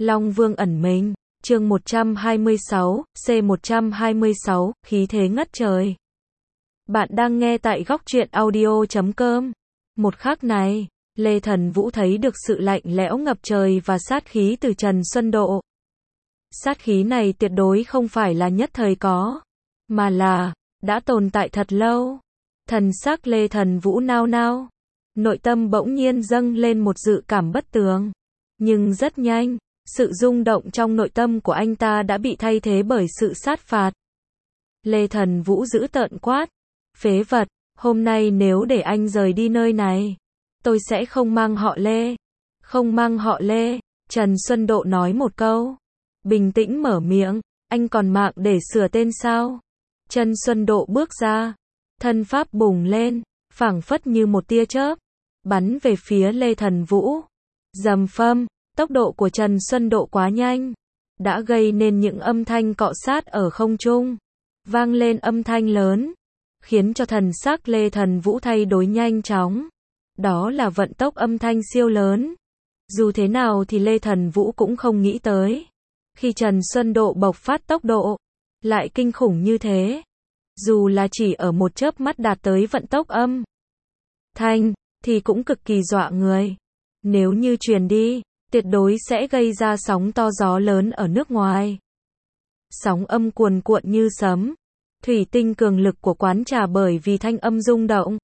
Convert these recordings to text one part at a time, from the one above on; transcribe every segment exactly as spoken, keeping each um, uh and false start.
Long Vương ẩn mình, chương một trăm hai mươi sáu, C một trăm hai mươi sáu, khí thế ngất trời. Bạn đang nghe tại góc truyện audio chấm com. Một khắc này, Lê Thần Vũ thấy được sự lạnh lẽo ngập trời và sát khí từ Trần Xuân Độ. Sát khí này tuyệt đối không phải là nhất thời có, mà là đã tồn tại thật lâu. Thần sắc Lê Thần Vũ nao nao, nội tâm bỗng nhiên dâng lên một dự cảm bất tường. Nhưng rất nhanh, sự rung động trong nội tâm của anh ta đã bị thay thế bởi sự sát phạt. Lê Thần Vũ giữ tợn quát, phế vật, hôm nay nếu để anh rời đi nơi này, tôi sẽ không mang họ Lê. Không mang họ Lê, Trần Xuân Độ nói một câu. Bình tĩnh mở miệng, anh còn mạng để sửa tên sao? Trần Xuân Độ bước ra, thân pháp bùng lên, phảng phất như một tia chớp, bắn về phía Lê Thần Vũ. Rầm phâm, tốc độ của Trần Xuân Độ quá nhanh, đã gây nên những âm thanh cọ sát ở không trung, vang lên âm thanh lớn, khiến cho thần sắc Lê Thần Vũ thay đổi nhanh chóng. Đó là vận tốc âm thanh siêu lớn. Dù thế nào thì Lê Thần Vũ cũng không nghĩ tới, khi Trần Xuân Độ bộc phát tốc độ lại kinh khủng như thế. Dù là chỉ ở một chớp mắt đạt tới vận tốc âm thanh, thì cũng cực kỳ dọa người. Nếu như truyền đi, tuyệt đối sẽ gây ra sóng to gió lớn ở nước ngoài. Sóng âm cuồn cuộn như sấm, thủy tinh cường lực của quán trà bởi vì thanh âm rung động,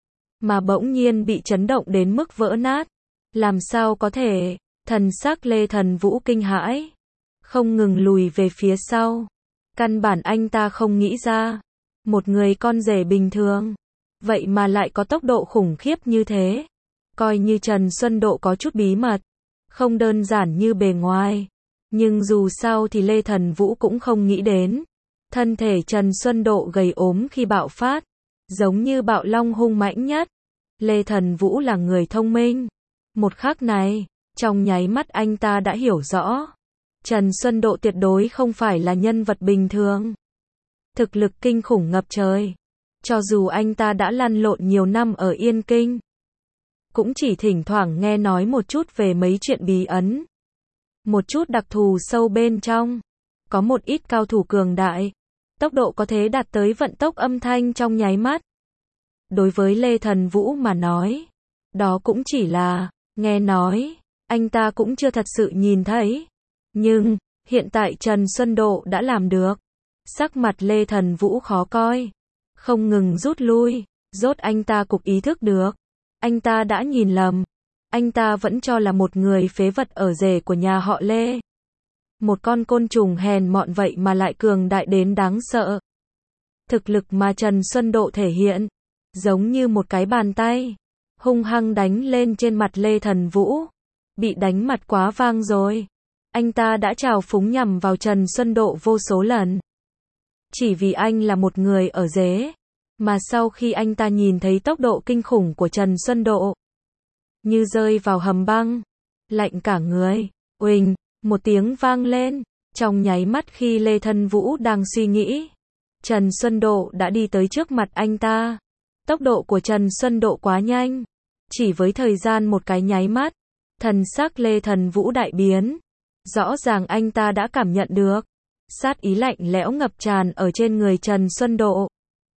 mà bỗng nhiên bị chấn động đến mức vỡ nát. Làm sao có thể? Thần sắc Lê Thần Vũ kinh hãi, không ngừng lùi về phía sau. Căn bản anh ta không nghĩ ra, một người con rể bình thường, vậy mà lại có tốc độ khủng khiếp như thế. Coi như Trần Xuân Độ có chút bí mật, không đơn giản như bề ngoài, nhưng dù sao thì Lê Thần Vũ cũng không nghĩ đến. Thân thể Trần Xuân Độ gầy ốm khi bạo phát, giống như bạo long hung mãnh nhất. Lê Thần Vũ là người thông minh. Một khắc này, trong nháy mắt anh ta đã hiểu rõ, Trần Xuân Độ tuyệt đối không phải là nhân vật bình thường. Thực lực kinh khủng ngập trời. Cho dù anh ta đã lăn lộn nhiều năm ở Yên Kinh, cũng chỉ thỉnh thoảng nghe nói một chút về mấy chuyện bí ẩn, một chút đặc thù sâu bên trong. Có một ít cao thủ cường đại, tốc độ có thể đạt tới vận tốc âm thanh trong nháy mắt. Đối với Lê Thần Vũ mà nói, đó cũng chỉ là nghe nói, anh ta cũng chưa thật sự nhìn thấy. Nhưng, hiện tại Trần Xuân Độ đã làm được. Sắc mặt Lê Thần Vũ khó coi, không ngừng rút lui, rốt anh ta cục ý thức được. Anh ta đã nhìn lầm. Anh ta vẫn cho là một người phế vật ở rể của nhà họ Lê. Một con côn trùng hèn mọn vậy mà lại cường đại đến đáng sợ. Thực lực mà Trần Xuân Độ thể hiện, giống như một cái bàn tay, hung hăng đánh lên trên mặt Lê Thần Vũ. Bị đánh mặt quá vang rồi. Anh ta đã trào phúng nhằm vào Trần Xuân Độ vô số lần. Chỉ vì anh là một người ở rể, mà sau khi anh ta nhìn thấy tốc độ kinh khủng của Trần Xuân Độ, như rơi vào hầm băng, lạnh cả người. Uỳnh, một tiếng vang lên, trong nháy mắt khi Lê Thần Vũ đang suy nghĩ, Trần Xuân Độ đã đi tới trước mặt anh ta. Tốc độ của Trần Xuân Độ quá nhanh, chỉ với thời gian một cái nháy mắt, thần sắc Lê Thần Vũ đại biến. Rõ ràng anh ta đã cảm nhận được sát ý lạnh lẽo ngập tràn ở trên người Trần Xuân Độ.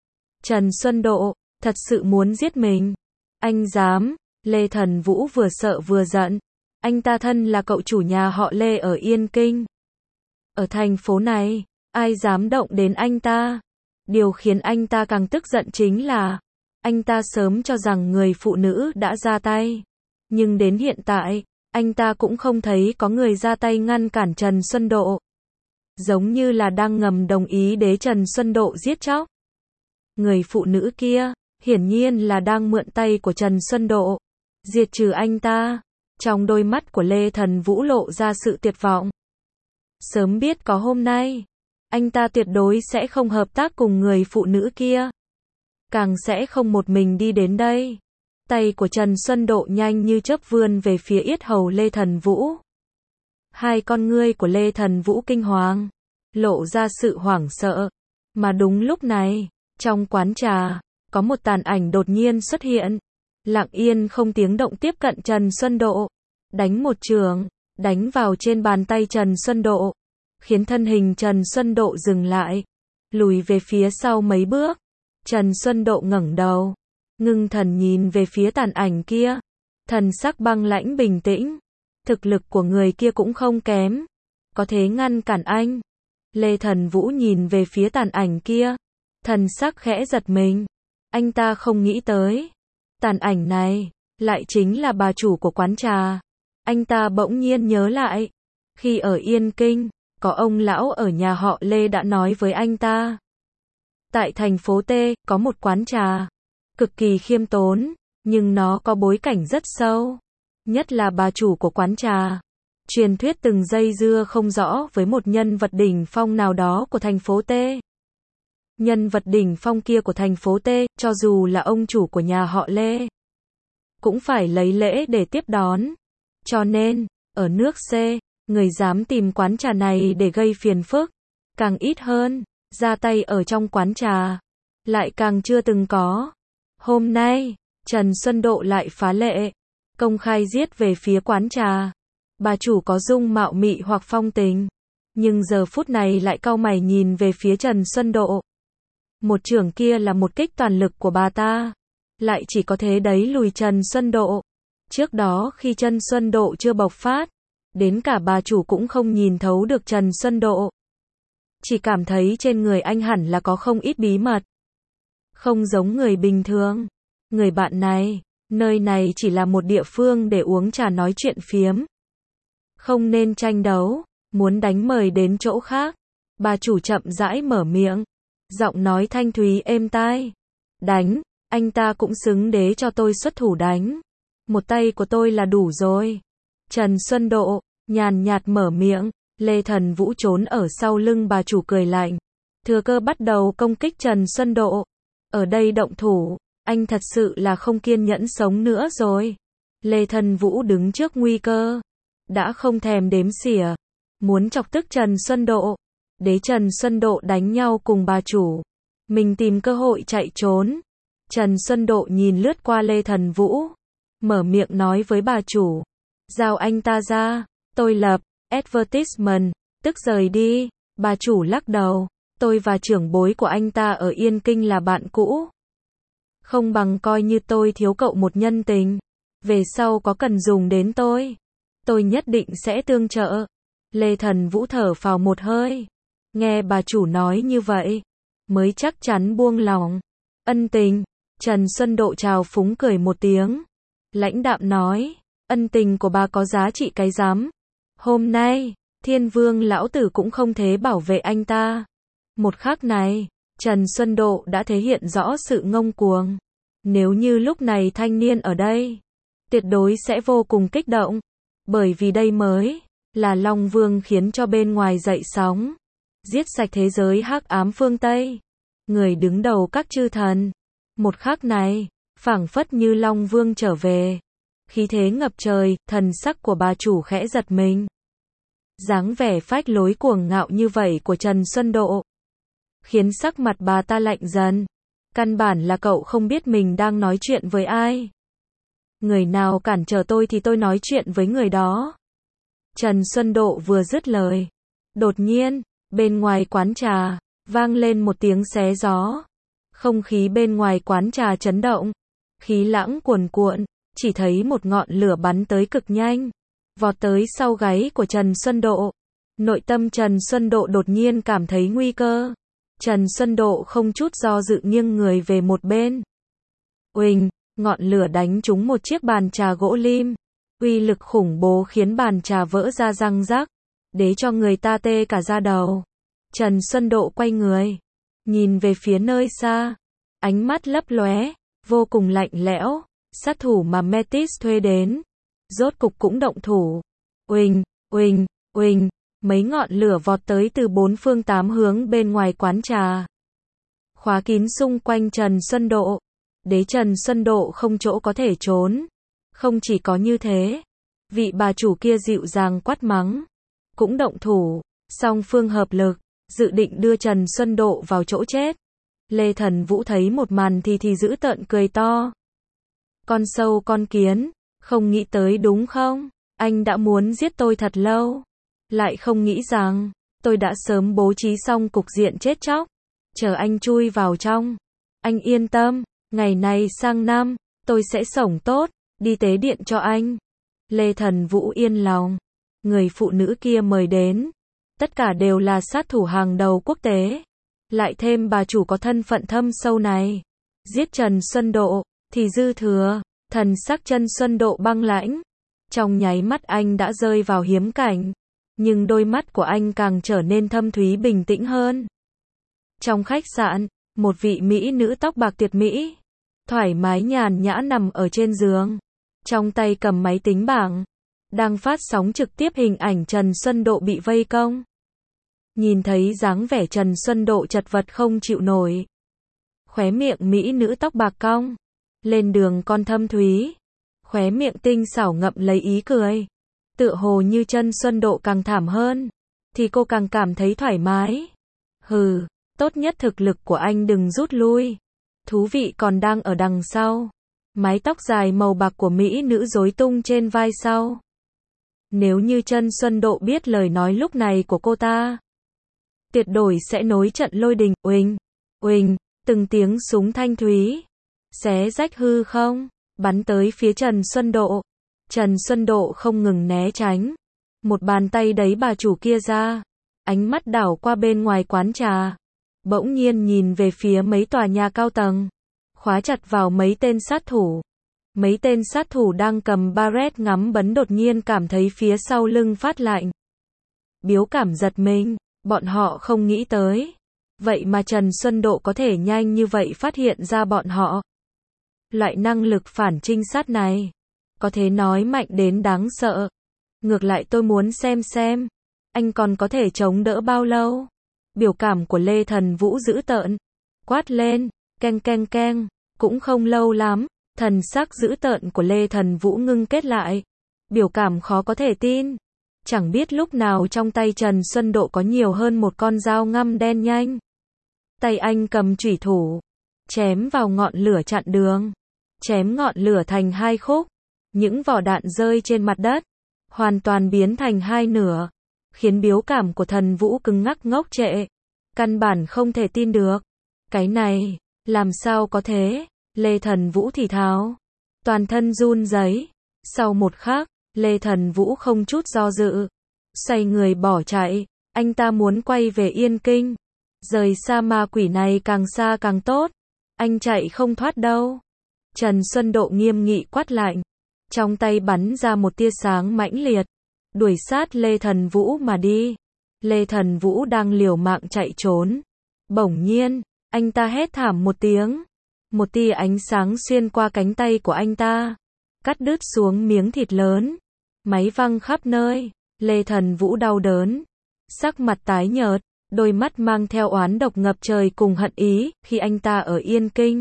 Trần Xuân Độ, thật sự muốn giết mình. Anh dám? Lê Thần Vũ vừa sợ vừa giận. Anh ta thân là cậu chủ nhà họ Lê ở Yên Kinh. Ở thành phố này, ai dám động đến anh ta? Điều khiến anh ta càng tức giận chính là, anh ta sớm cho rằng người phụ nữ đã ra tay. Nhưng đến hiện tại, anh ta cũng không thấy có người ra tay ngăn cản Trần Xuân Độ. Giống như là đang ngầm đồng ý để Trần Xuân Độ giết chóc. Người phụ nữ kia, hiển nhiên là đang mượn tay của Trần Xuân Độ, diệt trừ anh ta. Trong đôi mắt của Lê Thần Vũ lộ ra sự tuyệt vọng. Sớm biết có hôm nay, anh ta tuyệt đối sẽ không hợp tác cùng người phụ nữ kia. Càng sẽ không một mình đi đến đây. Tay của Trần Xuân Độ nhanh như chớp vươn về phía yết hầu Lê Thần Vũ. Hai con ngươi của Lê Thần Vũ kinh hoàng, lộ ra sự hoảng sợ. Mà đúng lúc này, trong quán trà, có một tàn ảnh đột nhiên xuất hiện, lặng yên không tiếng động tiếp cận Trần Xuân Độ, đánh một chưởng, đánh vào trên bàn tay Trần Xuân Độ, khiến thân hình Trần Xuân Độ dừng lại, lùi về phía sau mấy bước. Trần Xuân Độ ngẩng đầu, ngưng thần nhìn về phía tàn ảnh kia, thần sắc băng lãnh bình tĩnh. Thực lực của người kia cũng không kém, có thể ngăn cản anh. Lê Thần Vũ nhìn về phía tàn ảnh kia, thần sắc khẽ giật mình. Anh ta không nghĩ tới, tàn ảnh này lại chính là bà chủ của quán trà. Anh ta bỗng nhiên nhớ lại, khi ở Yên Kinh, có ông lão ở nhà họ Lê đã nói với anh ta. Tại thành phố T, có một quán trà, cực kỳ khiêm tốn, nhưng nó có bối cảnh rất sâu. Nhất là bà chủ của quán trà, truyền thuyết từng dây dưa không rõ với một nhân vật đỉnh phong nào đó của thành phố T. Nhân vật đỉnh phong kia của thành phố T, cho dù là ông chủ của nhà họ Lê, cũng phải lấy lễ để tiếp đón. Cho nên, ở nước C, người dám tìm quán trà này để gây phiền phức, càng ít hơn, ra tay ở trong quán trà, lại càng chưa từng có. Hôm nay, Trần Xuân Độ lại phá lệ, công khai giết về phía quán trà. Bà chủ có dung mạo mị hoặc phong tình, nhưng giờ phút này lại cau mày nhìn về phía Trần Xuân Độ. Một chưởng kia là một kích toàn lực của bà ta, lại chỉ có thế đẩy lùi Trần Xuân Độ. Trước đó khi Trần Xuân Độ chưa bộc phát, đến cả bà chủ cũng không nhìn thấu được Trần Xuân Độ. Chỉ cảm thấy trên người anh hẳn là có không ít bí mật. Không giống người bình thường. Người bạn này, nơi này chỉ là một địa phương để uống trà nói chuyện phiếm. Không nên tranh đấu, muốn đánh mời đến chỗ khác. Bà chủ chậm rãi mở miệng, giọng nói thanh thúy êm tai. Đánh, anh ta cũng xứng đế cho tôi xuất thủ đánh. Một tay của tôi là đủ rồi. Trần Xuân Độ, nhàn nhạt mở miệng. Lê Thần Vũ trốn ở sau lưng bà chủ cười lạnh. Thừa cơ bắt đầu công kích Trần Xuân Độ. Ở đây động thủ, anh thật sự là không kiên nhẫn sống nữa rồi. Lê Thần Vũ đứng trước nguy cơ, đã không thèm đếm xỉa, muốn chọc tức Trần Xuân Độ. Để Trần Xuân Độ đánh nhau cùng bà chủ, mình tìm cơ hội chạy trốn. Trần Xuân Độ nhìn lướt qua Lê Thần Vũ, mở miệng nói với bà chủ. Giao anh ta ra, tôi lập advertisement, tức rời đi. Bà chủ lắc đầu, tôi và trưởng bối của anh ta ở Yên Kinh là bạn cũ. Không bằng coi như tôi thiếu cậu một nhân tình. Về sau có cần dùng đến tôi, tôi nhất định sẽ tương trợ. Lê Thần Vũ thở phào một hơi. Nghe bà chủ nói như vậy, mới chắc chắn buông lòng. Ân tình. Trần Xuân Độ chào phúng cười một tiếng. Lãnh đạm nói, ân tình của bà có giá trị cái rắm. Hôm nay, Thiên Vương lão tử cũng không thể bảo vệ anh ta. Một khắc này, Trần Xuân Độ đã thể hiện rõ sự ngông cuồng. Nếu như lúc này thanh niên ở đây, tuyệt đối sẽ vô cùng kích động. Bởi vì đây mới là Long Vương khiến cho bên ngoài dậy sóng, giết sạch thế giới hắc ám phương Tây, người đứng đầu các chư thần. Một khắc này, phảng phất như Long Vương trở về, khí thế ngập trời. Thần sắc của bà chủ khẽ giật mình. Dáng vẻ phách lối cuồng ngạo như vậy của Trần Xuân Độ khiến sắc mặt bà ta lạnh dần. Căn bản là cậu không biết mình đang nói chuyện với ai. Người nào cản trở tôi thì tôi nói chuyện với người đó. Trần Xuân Độ vừa dứt lời, đột nhiên, bên ngoài quán trà, vang lên một tiếng xé gió. Không khí bên ngoài quán trà chấn động, khí lãng cuồn cuộn, chỉ thấy một ngọn lửa bắn tới cực nhanh, vọt tới sau gáy của Trần Xuân Độ. Nội tâm Trần Xuân Độ đột nhiên cảm thấy nguy cơ. Trần Xuân Độ không chút do dự nghiêng người về một bên. Uỳnh, ngọn lửa đánh trúng một chiếc bàn trà gỗ lim. Uy lực khủng bố khiến bàn trà vỡ ra răng rắc, để cho người ta tê cả da đầu. Trần Xuân Độ quay người, nhìn về phía nơi xa, ánh mắt lấp lóe, vô cùng lạnh lẽo. Sát thủ mà Metis thuê đến, rốt cục cũng động thủ. Uỳnh, uỳnh, uỳnh, mấy ngọn lửa vọt tới từ bốn phương tám hướng bên ngoài quán trà, khóa kín xung quanh Trần Xuân Độ, để Trần Xuân Độ không chỗ có thể trốn. Không chỉ có như thế, vị bà chủ kia dịu dàng quát mắng, cũng động thủ, song phương hợp lực, dự định đưa Trần Xuân Độ vào chỗ chết. Lê Thần Vũ thấy một màn thì thì dữ tợn cười to. Con sâu con kiến, không nghĩ tới đúng không? Anh đã muốn giết tôi thật lâu. Lại không nghĩ rằng, tôi đã sớm bố trí xong cục diện chết chóc. Chờ anh chui vào trong. Anh yên tâm, ngày này sang năm, tôi sẽ sống tốt, đi tế điện cho anh. Lê Thần Vũ yên lòng. Người phụ nữ kia mời đến. Tất cả đều là sát thủ hàng đầu quốc tế. Lại thêm bà chủ có thân phận thâm sâu này. Giết Trần Xuân Độ, thì dư thừa. Thần sắc Trần Xuân Độ băng lãnh. Trong nháy mắt anh đã rơi vào hiếm cảnh. Nhưng đôi mắt của anh càng trở nên thâm thúy bình tĩnh hơn. Trong khách sạn, một vị mỹ nữ tóc bạc tuyệt mỹ. Thoải mái nhàn nhã nằm ở trên giường. Trong tay cầm máy tính bảng. Đang phát sóng trực tiếp hình ảnh Trần Xuân Độ bị vây công. Nhìn thấy dáng vẻ Trần Xuân Độ chật vật không chịu nổi. Khóe miệng mỹ nữ tóc bạc cong. Lên đường con thâm thúy. Khóe miệng tinh xảo ngậm lấy ý cười. Tựa hồ như Trần Xuân Độ càng thảm hơn. Thì cô càng cảm thấy thoải mái. Hừ, tốt nhất thực lực của anh đừng rút lui. Thú vị còn đang ở đằng sau. Mái tóc dài màu bạc của mỹ nữ rối tung trên vai sau. Nếu như Trần Xuân Độ biết lời nói lúc này của cô ta, tuyệt đối sẽ nối trận lôi đình. Uỳnh, uỳnh, từng tiếng súng thanh thúy, xé rách hư không, bắn tới phía Trần Xuân Độ. Trần Xuân Độ không ngừng né tránh. Một bàn tay đẩy bà chủ kia ra. Ánh mắt đảo qua bên ngoài quán trà. Bỗng nhiên nhìn về phía mấy tòa nhà cao tầng. Khóa chặt vào mấy tên sát thủ. Mấy tên sát thủ đang cầm baret ngắm bắn đột nhiên cảm thấy phía sau lưng phát lạnh. Biếu cảm giật mình, bọn họ không nghĩ tới. Vậy mà Trần Xuân Độ có thể nhanh như vậy phát hiện ra bọn họ. Loại năng lực phản trinh sát này, có thể nói mạnh đến đáng sợ. Ngược lại tôi muốn xem xem, anh còn có thể chống đỡ bao lâu. Biểu cảm của Lê Thần Vũ dữ tợn. Quát lên, keng keng keng, cũng không lâu lắm. Thần sắc dữ tợn của Lê Thần Vũ ngưng kết lại. Biểu cảm khó có thể tin. Chẳng biết lúc nào trong tay Trần Xuân Độ có nhiều hơn một con dao ngăm đen nhanh. Tay anh cầm chủy thủ. Chém vào ngọn lửa chặn đường. Chém ngọn lửa thành hai khúc. Những vỏ đạn rơi trên mặt đất. Hoàn toàn biến thành hai nửa. Khiến biểu cảm của Thần Vũ cứng ngắc ngốc trệ. Căn bản không thể tin được. Cái này, làm sao có thế? Lê Thần Vũ thì thào. Toàn thân run rẩy. Sau một khắc, Lê Thần Vũ không chút do dự. Xoay người bỏ chạy. Anh ta muốn quay về Yên Kinh. Rời xa ma quỷ này càng xa càng tốt. Anh chạy không thoát đâu. Trần Xuân Độ nghiêm nghị quát lạnh. Trong tay bắn ra một tia sáng mãnh liệt. Đuổi sát Lê Thần Vũ mà đi. Lê Thần Vũ đang liều mạng chạy trốn. Bỗng nhiên, anh ta hét thảm một tiếng. Một tia ánh sáng xuyên qua cánh tay của anh ta. Cắt đứt xuống miếng thịt lớn. Máy văng khắp nơi. Lê Thần Vũ đau đớn. Sắc mặt tái nhợt. Đôi mắt mang theo oán độc ngập trời cùng hận ý. Khi anh ta ở Yên Kinh.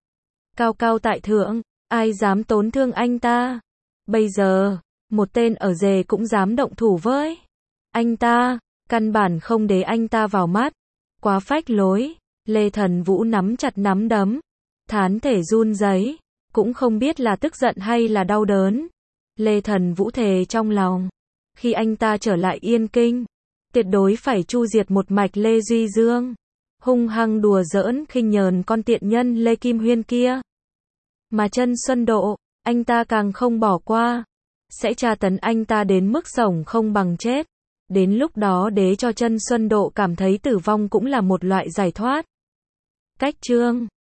Cao cao tại thượng. Ai dám tổn thương anh ta. Bây giờ, một tên ở rề cũng dám động thủ với anh ta. Căn bản không để anh ta vào mắt. Quá phách lối. Lê Thần Vũ nắm chặt nắm đấm. Thán thể run rẩy. Cũng không biết là tức giận hay là đau đớn. Lê Thần Vũ thề trong lòng. Khi anh ta trở lại Yên Kinh, tuyệt đối phải chu diệt một mạch Lê Duy Dương. Hung hăng đùa giỡn khinh nhờn con tiện nhân Lê Kim Huyên kia. Mà Trần Xuân Độ, anh ta càng không bỏ qua. Sẽ tra tấn anh ta đến mức sống không bằng chết. Đến lúc đó để cho Trần Xuân Độ cảm thấy tử vong cũng là một loại giải thoát. Cách chương